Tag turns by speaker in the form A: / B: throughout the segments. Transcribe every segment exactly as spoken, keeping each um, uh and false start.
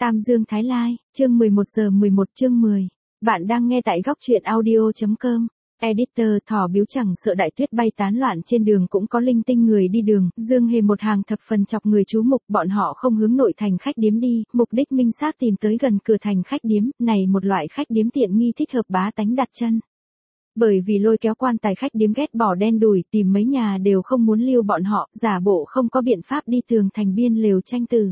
A: Tam Dương Thái Lai, chương mười một giờ mười một chương mười. Bạn đang nghe tại góc truyện audio.com. Editor Thỏ Biếu chẳng sợ đại tuyết bay tán loạn trên đường cũng có linh tinh người đi đường, Dương Hề một hàng thập phần chọc người chú mục, bọn họ không hướng nội thành khách điếm đi, mục đích minh xác tìm tới gần cửa thành khách điếm, này một loại khách điếm tiện nghi thích hợp bá tánh đặt chân. Bởi vì lôi kéo quan tài khách điếm ghét bỏ đen đủi, tìm mấy nhà đều không muốn lưu bọn họ, giả bộ không có biện pháp đi tường thành biên lều tranh từ.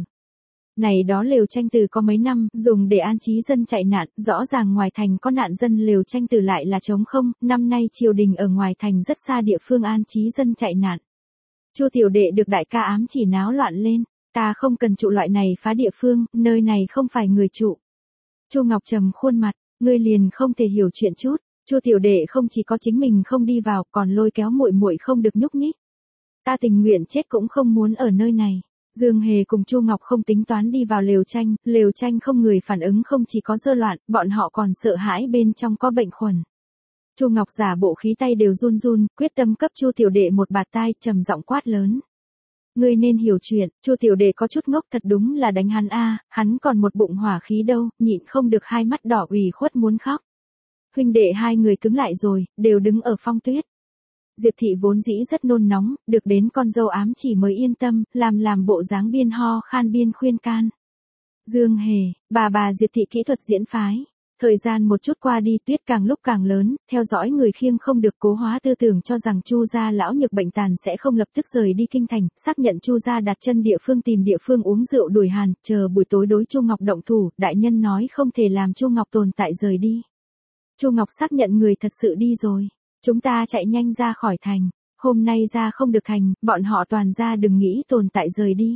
A: Này đó lều tranh từ có mấy năm, dùng để an trí dân chạy nạn, rõ ràng ngoài thành có nạn dân lều tranh từ lại là trống không, năm nay triều đình ở ngoài thành rất xa địa phương an trí dân chạy nạn. Chu tiểu đệ được đại ca ám chỉ náo loạn lên, ta không cần trụ loại này phá địa phương, nơi này không phải người trụ. Chu Ngọc trầm khuôn mặt, ngươi liền không thể hiểu chuyện chút, Chu tiểu đệ không chỉ có chính mình không đi vào, còn lôi kéo muội muội không được nhúc nhích. Ta tình nguyện chết cũng không muốn ở nơi này. Dương Hề cùng Chu Ngọc không tính toán đi vào lều tranh, lều tranh không người phản ứng không chỉ có dơ loạn, bọn họ còn sợ hãi bên trong có bệnh khuẩn. Chu Ngọc giả bộ khí tay đều run run, quyết tâm cấp Chu tiểu đệ một bạt tai, trầm giọng quát lớn. Ngươi nên hiểu chuyện, Chu tiểu đệ có chút ngốc thật đúng là đánh hắn a, hắn còn một bụng hỏa khí đâu, nhịn không được hai mắt đỏ ủy khuất muốn khóc. Huynh đệ hai người cứng lại rồi, đều đứng ở phong tuyết. Diệp thị vốn dĩ rất nôn nóng, được đến con dâu ám chỉ mới yên tâm, làm làm bộ dáng biên ho khan biên khuyên can. Dương Hề, bà bà Diệp thị kỹ thuật diễn phái. Thời gian một chút qua đi, tuyết càng lúc càng lớn, theo dõi người khiêng không được cố hóa tư tưởng cho rằng Chu gia lão nhược bệnh tàn sẽ không lập tức rời đi kinh thành, xác nhận Chu gia đặt chân địa phương tìm địa phương uống rượu đuổi hàn, chờ buổi tối đối Chu Ngọc động thủ, đại nhân nói không thể làm Chu Ngọc tồn tại rời đi. Chu Ngọc xác nhận người thật sự đi rồi. Chúng ta chạy nhanh ra khỏi thành, hôm nay ra không được thành, bọn họ toàn ra đừng nghĩ tồn tại rời đi.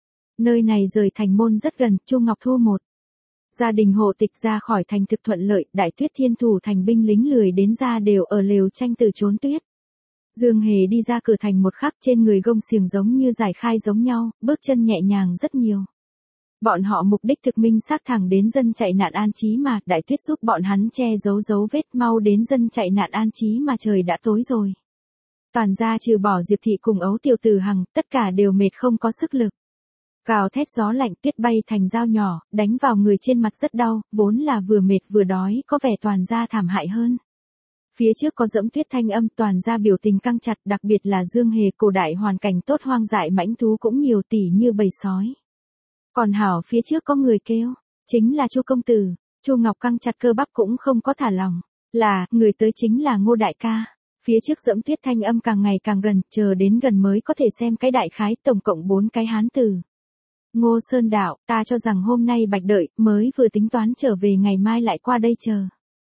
A: Nơi này rời thành môn rất gần, Chu Ngọc Thu một. Gia đình hộ tịch ra khỏi thành thực thuận lợi, đại tuyết thiên thủ thành binh lính lười đến ra đều ở lều tranh từ trốn tuyết. Dương Hề đi ra cửa thành một khắc trên người gông xiềng giống như giải khai giống nhau, bước chân nhẹ nhàng rất nhiều. Bọn họ mục đích thực minh xác thẳng đến dân chạy nạn an trí mà, đại tuyết giúp bọn hắn che giấu dấu vết mau đến dân chạy nạn an trí mà trời đã tối rồi. Toàn ra trừ bỏ Diệp thị cùng Ấu Tiểu Từ Hằng, tất cả đều mệt không có sức lực. Gào thét gió lạnh tuyết bay thành dao nhỏ, đánh vào người trên mặt rất đau, vốn là vừa mệt vừa đói, có vẻ toàn ra thảm hại hơn. Phía trước có dẫm tuyết thanh âm, toàn ra biểu tình căng chặt, đặc biệt là Dương Hề, cổ đại hoàn cảnh tốt hoang dại mãnh thú cũng nhiều tỉ như bầy sói. Còn hảo phía trước có người kêu, chính là Chu công tử. Chu Ngọc căng chặt cơ bắp cũng không có thả lỏng, là, người tới chính là Ngô đại ca. Phía trước dẫm tuyết thanh âm càng ngày càng gần, chờ đến gần mới có thể xem cái đại khái, tổng cộng bốn cái hán từ. Ngô Sơn đạo, ta cho rằng hôm nay bạch đợi, mới vừa tính toán trở về ngày mai lại qua đây chờ.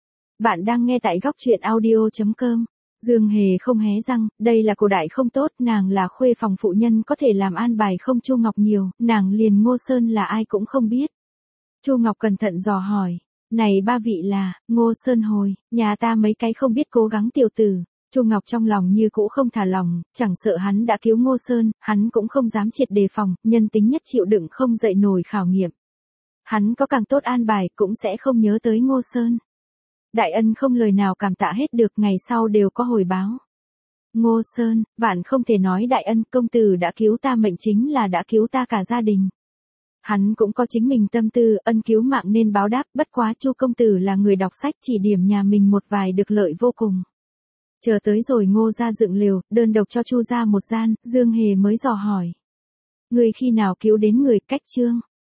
A: Bạn đang nghe tại góc truyện audio.com. Dương Hề không hé răng, đây là cổ đại không tốt, nàng là khuê phòng phụ nhân có thể làm an bài không Chu Ngọc nhiều, nàng liền Ngô Sơn là ai cũng không biết. Chu Ngọc cẩn thận dò hỏi, này ba vị là, Ngô Sơn hồi, nhà ta mấy cái không biết cố gắng tiểu tử. Chu Ngọc trong lòng như cũ không thả lòng, chẳng sợ hắn đã cứu Ngô Sơn, hắn cũng không dám triệt đề phòng, nhân tính nhất chịu đựng không dậy nổi khảo nghiệm. Hắn có càng tốt an bài cũng sẽ không nhớ tới Ngô Sơn. Đại ân không lời nào cảm tạ hết được, ngày sau đều có hồi báo. Ngô Sơn, vạn không thể nói đại ân, công tử đã cứu ta mệnh chính là đã cứu ta cả gia đình. Hắn cũng có chính mình tâm tư, ân cứu mạng nên báo đáp, bất quá Chu công tử là người đọc sách chỉ điểm nhà mình một vài được lợi vô cùng. Chờ tới rồi Ngô ra dựng lều, đơn độc cho Chu ra một gian, Dương Hề mới dò hỏi. Người khi nào cứu đến người, cách chương.